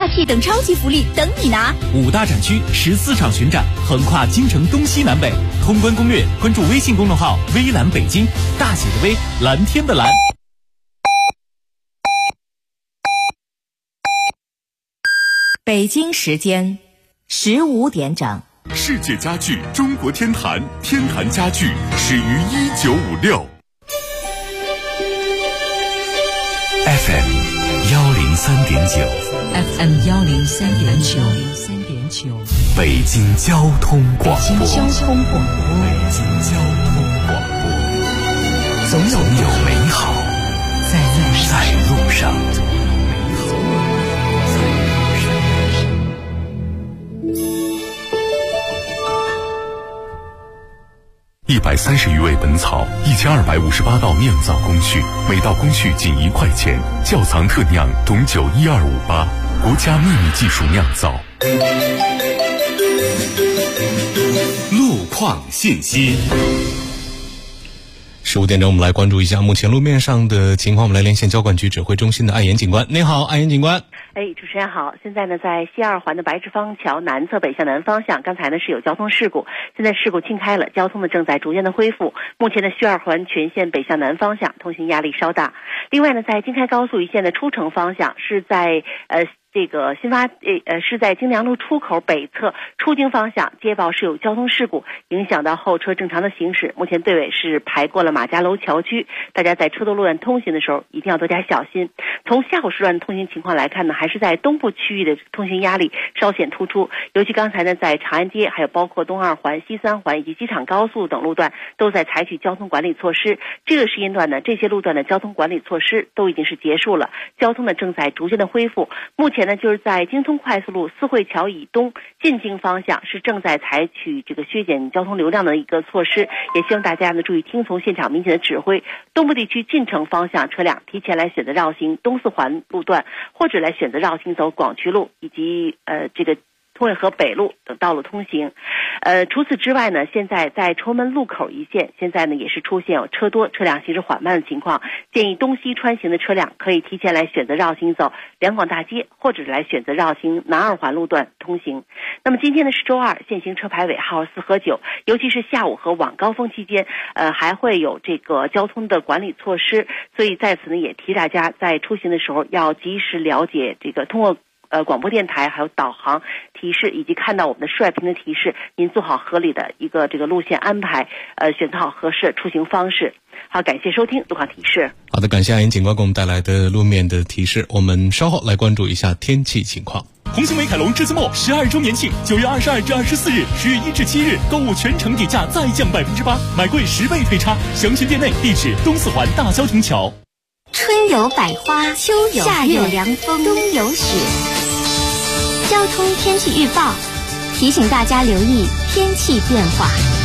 VIP 等超级福利等你拿。 5大展区14场巡展，横跨京城东西南北。通关攻略，关注微信公众号“微蓝北京”，大写的微，蓝天的蓝。 北京时间15点整。 世界家具中国天坛，天坛家具始于1956。FM 103.9，FM 103.9， 北京交通广播， 北京交通广播，总有美好在路上。 130余味本草，1258道酿造工序，每道工序仅1块钱。窖藏特酿董酒12588，国家秘密技术酿造。路况信息。 15点钟，我们来关注一下目前路面上的情况。我们来连线交管局指挥中心的艾岩警官。您好，艾岩警官。 主持人好。现在呢，在西二环的白纸坊桥南侧北向南方向，刚才呢是有交通事故，现在事故清开了，交通呢正在逐渐的恢复。目前的西二环全线北向南方向通行压力稍大。另外呢，在京开高速一线的出城方向是在是在京良路出口北侧出京方向接报是有交通事故，影响到后车正常的行驶。目前队尾是排过了马家楼桥区，大家在车多路段通行的时候一定要多加小心。从下午时段的通行情况来看呢，还是在东部区域的通行压力稍显突出，尤其刚才呢在长安街，还有包括东二环、西三环以及机场高速等路段都在采取交通管理措施。这个时间段呢，这些路段的交通管理措施都已经是结束了，交通呢正在逐渐的恢复。目前呢，就是在京通快速路四惠桥以东进京方向是正在采取这个削减交通流量的一个措施，也希望大家呢注意听从现场民警的指挥。东部地区进城方向车辆提前来选择绕行东四环路段，或者来选择绕行走广渠路以及这个通惠河北路等道路通行。除此之外呢，现在在崇文门路口一线，现在呢也是出现有车多、车辆行驶缓慢的情况，建议东西穿行的车辆可以提前来选择绕行走两广大街，或者是来选择绕行南二环路段通行。那么今天呢是周二，限行车牌尾号4和9，尤其是下午和晚高峰期间，还会有这个交通的管理措施，所以在此呢也提大家在出行的时候要及时了解这个通过广播电台还有导航提示，以及看到我们的帅屏的提示，您做好合理的一个这个路线安排，选择好合适的出行方式。好，感谢收听路况提示。 好的，感谢艾岩警官给我们带来的路面的提示。我们稍后来关注一下天气情况。 红星美凯龙至尊末12周年庆，9月22至24日，10月1至7日，购物全程底价再降8%，买贵10倍退差。详询店内，地址东四环大郊亭桥。 春有百花，秋有夏有凉风，冬有雪。交通天气预报提醒大家留意天气变化。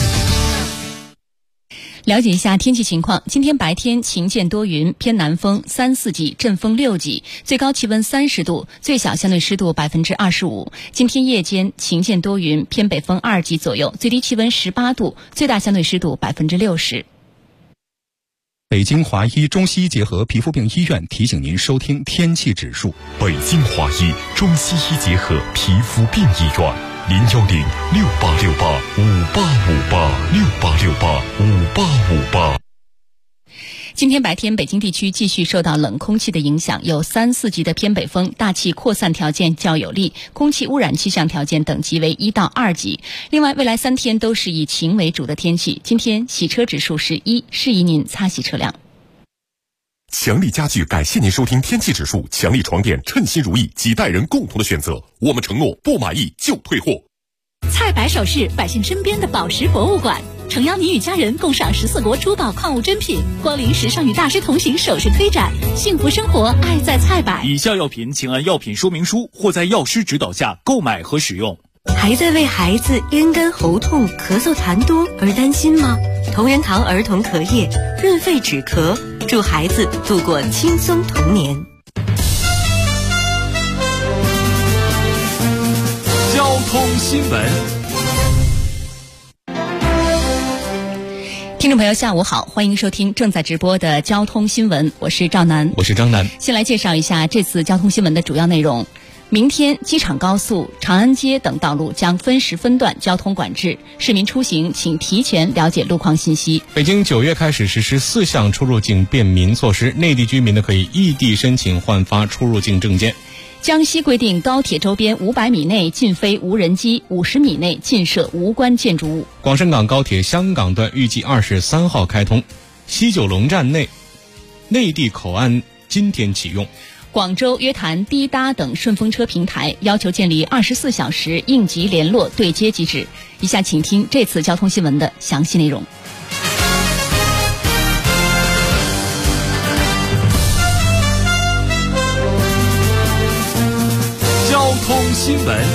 了解一下天气情况。今天白天晴间多云，偏南风3、4级，阵风6级，最高气温30度，最小相对湿度25%。今天夜间晴间多云，偏北风2级左右，最低气温18度，最大相对湿度60%。 北京华医中西医结合皮肤病医院提醒您收听天气指数。 北京华医中西医结合皮肤病医院，0106868585858，68685858。 今天白天，北京地区继续受到冷空气的影响，有3、4级的偏北风，大气扩散条件较有利，空气污染气象条件等级为1到2级。另外，未来3天都是以晴为主的天气。今天洗车指数是1，适宜您擦洗车辆。 强力家具感谢您收听天气指数，强力床垫称心如意，几代人共同的选择。我们承诺不满意就退货。 菜百首饰，百姓身边的宝石博物馆，诚邀您与家人共赏14国珠宝矿物珍品，光临时尚与大师同行首饰推展，幸福生活爱在菜百。 以下药品请按药品说明书或在药师指导下购买和使用。 还在为孩子咽干喉痛、咳嗽痰多而担心吗？同仁堂儿童咳液润肺止咳，祝孩子度过轻松童年。 交通新闻。 听众朋友下午好，欢迎收听正在直播的交通新闻，我是赵楠， 我是张楠。 先来介绍一下这次交通新闻的主要内容。 明天，机场高速、长安街等道路将分时分段交通管制，市民出行请提前了解路况信息。 北京9月开始实施4项出入境便民措施，内地居民呢可以异地申请换发出入境证件。 江西规定高铁周边500米内禁飞无人机，50米内禁设无关建筑物。 广深港高铁香港段预计23号开通，西九龙站内地口岸今天启用。 广州约谈滴答等顺风车平台，要求建立24小时应急联络对接机制。以下请听这次交通新闻的详细内容。 交通新闻。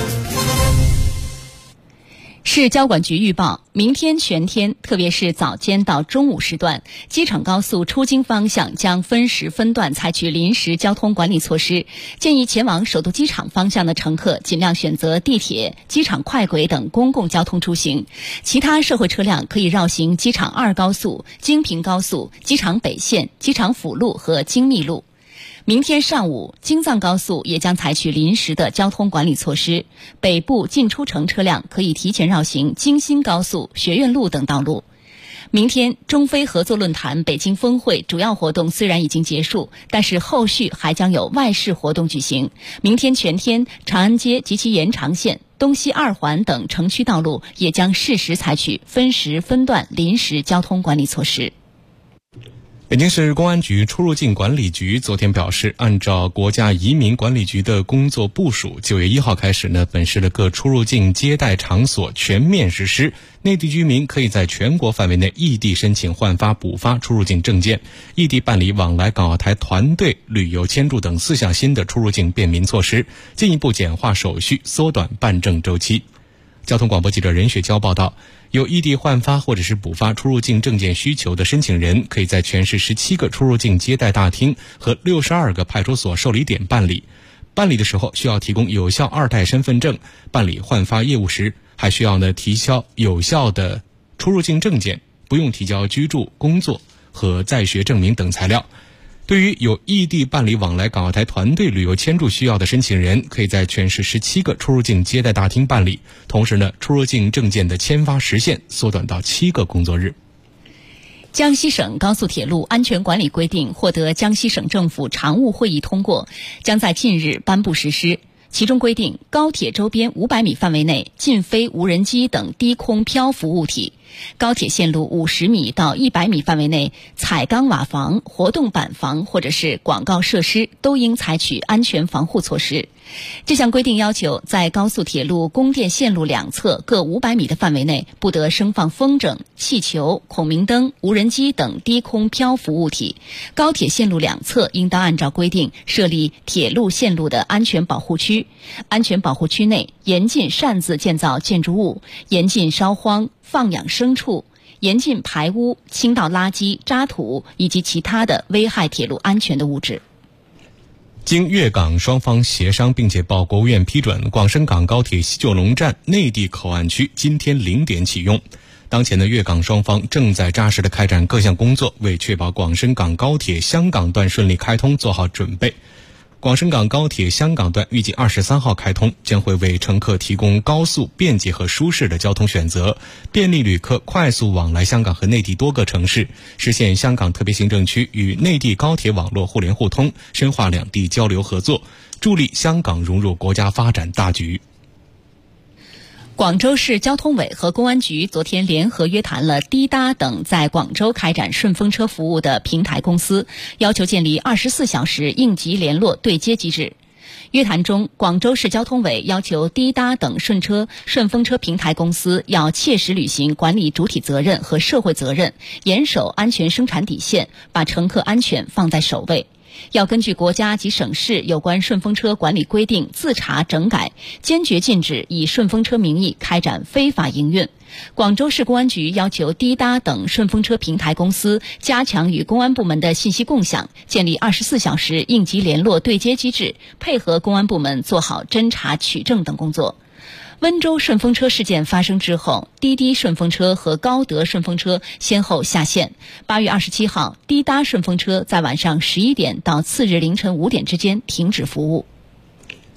市交管局预报，明天全天，特别是早间到中午时段，机场高速出京方向将分时分段采取临时交通管理措施。建议前往首都机场方向的乘客尽量选择地铁、机场快轨等公共交通出行，其他社会车辆可以绕行机场2高速、京平高速、机场北线、机场辅路和京密路。明天上午，京藏高速也将采取临时的交通管理措施，北部进出城车辆可以提前绕行京新高速、学院路等道路。明天，中非合作论坛北京峰会主要活动虽然已经结束，但是后续还将有外事活动举行。明天全天，长安街及其延长线、东西2环等城区道路也将适时采取分时分段临时交通管理措施。 北京市公安局出入境管理局昨天表示，按照国家移民管理局的工作部署，9月1号开始呢，本市的各出入境接待场所全面实施，内地居民可以在全国范围内异地申请换发补发出入境证件，异地办理往来港澳台团队旅游签注等4项新的出入境便民措施，进一步简化手续，缩短办证周期。交通广播记者任雪娇报道，有异地换发或者是补发出入境证件需求的申请人，可以在全市17个出入境接待大厅和62个派出所受理点办理。办理的时候需要提供有效2代身份证，办理换发业务时还需要提交有效的出入境证件，不用提交居住、工作和在学证明等材料。对于有异地办理往来港澳台团队旅游签注需要的申请人，可以在全市17个出入境接待大厅办理。同时呢，出入境证件的签发时限缩短到7个工作日。 江西省高速铁路安全管理规定获得江西省政府常务会议通过，将在近日颁布实施。其中规定，高铁周边500米范围内禁飞无人机等低空漂浮物体；高铁线路50米到100米范围内，彩钢瓦房、活动板房或者是广告设施都应采取安全防护措施。这项规定要求，在高速铁路供电线路两侧各500米的范围内，不得升放风筝、气球、孔明灯、无人机等低空漂浮物体。高铁线路两侧应当按照规定设立铁路线路的安全保护区，安全保护区内严禁擅自建造建筑物，严禁烧荒、放养牲畜，严禁排污、倾倒垃圾、渣土以及其他的危害铁路安全的物质。 经粤港双方协商并且报国务院批准，广深港高铁西九龙站内地口岸区今天0点启用。当前的粤港双方正在扎实地开展各项工作，为确保广深港高铁香港段顺利开通做好准备。广深港高铁香港段预计23号开通，将会为乘客提供高速、便捷和舒适的交通选择，便利旅客快速往来香港和内地多个城市，实现香港特别行政区与内地高铁网络互联互通，深化两地交流合作，助力香港融入国家发展大局。 广州市交通委和公安局昨天联合约谈了滴答等在广州开展顺风车服务的平台公司，要求建立24小时应急联络对接机制。约谈中，广州市交通委要求滴答等顺风车平台公司要切实履行管理主体责任和社会责任，严守安全生产底线，把乘客安全放在首位。要根据国家及省市有关顺风车管理规定自查整改，坚决禁止以顺风车名义开展非法营运。广州市公安局要求滴答等顺风车平台公司加强与公安部门的信息共享，建立24小时应急联络对接机制，配合公安部门做好侦查取证等工作。温州顺风车事件发生之后，滴滴顺风车和高德顺风车先后下线。8月27号，滴答顺风车在晚上11点到次日凌晨5点之间停止服务。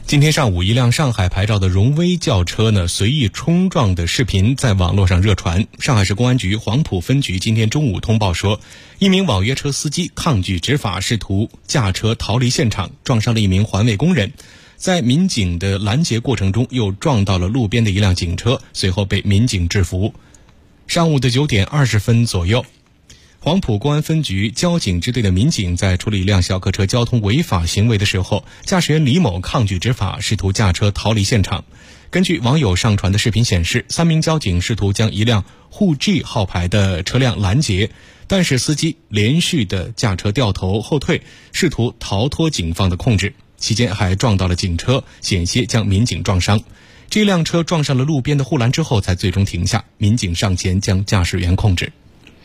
今天上午，一辆上海牌照的荣威轿车呢随意冲撞的视频在网络上热传。上海市公安局黄埔分局今天中午通报说，一名网约车司机抗拒执法，试图驾车逃离现场，撞伤了一名环卫工人。在民警的拦截过程中，又撞到了路边的一辆警车，随后被民警制服。上午的9点20分左右，黄埔公安分局交警支队的民警在处理一辆小客车交通违法行为的时候，驾驶员李某抗拒执法，试图驾车逃离现场。根据网友上传的视频显示，3名交警试图将一辆沪 G 号牌的车辆拦截，但是司机连续的驾车掉头后退，试图逃脱警方的控制，期间还撞到了警车，险些将民警撞伤。这辆车撞上了路边的护栏之后才最终停下，民警上前将驾驶员控制。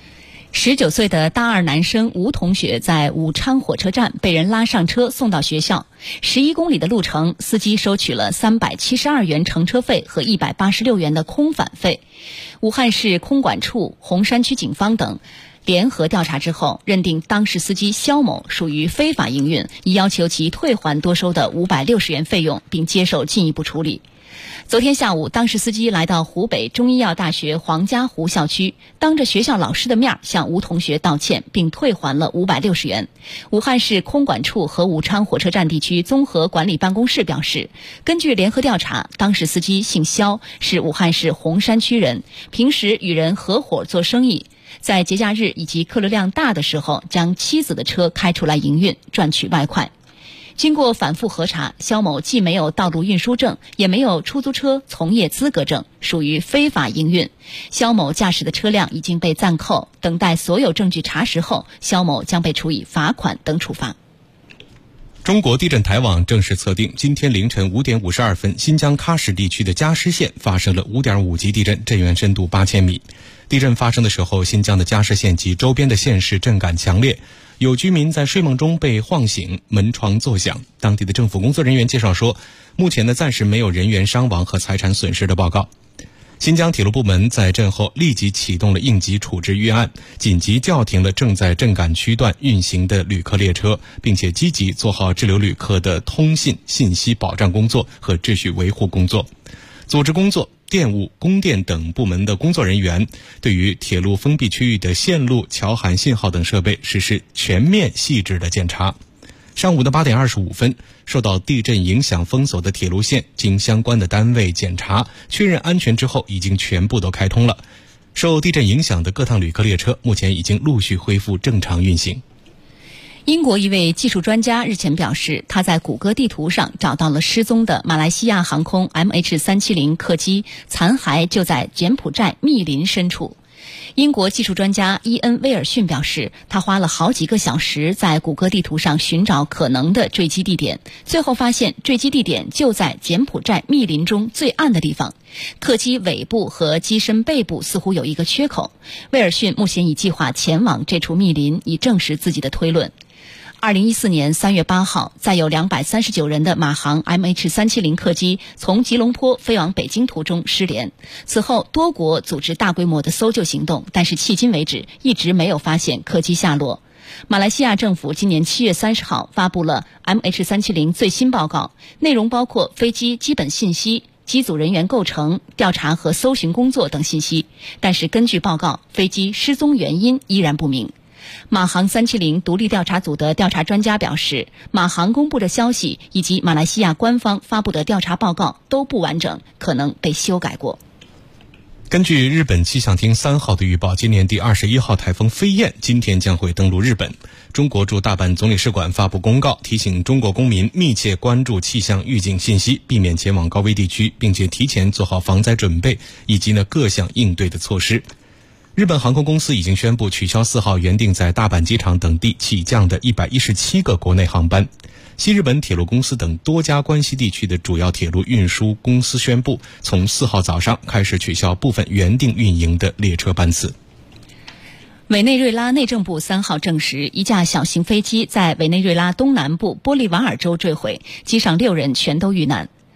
19岁的大二男生吴同学在武昌火车站被人拉上车送到学校，11公里的路程，司机收取了372元乘车费和186元的空返费。武汉市空管处、洪山区警方等联合调查之后，认定当事司机肖某属于非法营运，已要求其退还多收的560元费用，并接受进一步处理。昨天下午，当事司机来到湖北中医药大学黄家湖校区，当着学校老师的面向吴同学道歉，并退还了560元。武汉市空管处和武昌火车站地区综合管理办公室表示，根据联合调查，当事司机姓肖，是武汉市洪山区人，平时与人合伙做生意，在节假日以及客流量大的时候，将妻子的车开出来营运，赚取外快。经过反复核查，肖某既没有道路运输证，也没有出租车从业资格证，属于非法营运。肖某驾驶的车辆已经被暂扣，等待所有证据查实后，肖某将被处以罚款等处罚。 中国地震台网正式测定，今天凌晨5点52分，新疆喀什地区的加什县发生了5.5级地震，震源深度8000米。地震发生的时候，新疆的加什县及周边的县市震感强烈，有居民在睡梦中被晃醒，门窗作响。当地的政府工作人员介绍说，目前呢暂时没有人员伤亡和财产损失的报告。新疆铁路部门在震后立即启动了应急处置预案，紧急叫停了正在震感区段运行的旅客列车，并且积极做好滞留旅客的通信信息保障工作和秩序维护工作。组织工作、电务、供电等部门的工作人员对于铁路封闭区域的线路、桥函信号等设备实施全面细致的检查。上午的8点25分，受到地震影响封锁的铁路线经相关的单位检查确认安全之后，已经全部都开通了。受地震影响的各趟旅客列车目前已经陆续恢复正常运行。 英国一位技术专家日前表示，他在谷歌地图上找到了失踪的马来西亚航空 MH370 客机，残骸就在柬埔寨密林深处。英国技术专家伊恩·威尔逊表示，他花了好几个小时在谷歌地图上寻找可能的坠机地点，最后发现坠机地点就在柬埔寨密林中最暗的地方。客机尾部和机身背部似乎有一个缺口。威尔逊目前已计划前往这处密林，以证实自己的推论。2014年3月8号，载有239人的马航 MH370 客机从吉隆坡飞往北京途中失联。此后，多国组织大规模的搜救行动，但是迄今为止一直没有发现客机下落。马来西亚政府今年7月30号发布了 MH370 最新报告，内容包括飞机基本信息、机组人员构成、调查和搜寻工作等信息，但是根据报告，飞机失踪原因依然不明。马航370独立调查组的调查专家表示，马航公布的消息以及马来西亚官方发布的调查报告都不完整，可能被修改过。 根据日本气象厅3号的预报，今年第21号台风飞燕今天将会登陆日本。中国驻大阪总领事馆发布公告，提醒中国公民密切关注气象预警信息，避免前往高危地区，并且提前做好防灾准备以及各项应对的措施。日本航空公司已经宣布取消4号原定在大阪机场等地起降的117个国内航班。西日本铁路公司等多家关西地区的主要铁路运输公司宣布，从4号早上开始取消部分原定运营的列车班次。 委内瑞拉内政部3号证实，一架小型飞机在委内瑞拉东南部玻利瓦尔州坠毁，机上6人全都遇难。委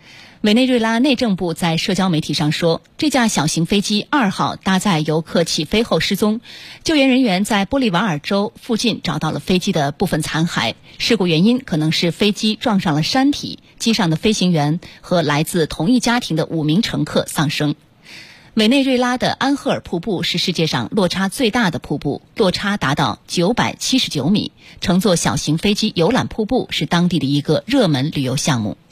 委内瑞拉内政部在社交媒体上说，这架小型飞机2号搭载游客起飞后失踪，救援人员在玻利瓦尔州附近找到了飞机的部分残骸。事故原因可能是飞机撞上了山体，机上的飞行员和来自同一家庭的5名乘客丧生。委内瑞拉的安赫尔瀑布是世界上落差最大的瀑布，落差达到979米。乘坐小型飞机游览瀑布是当地的一个热门旅游项目。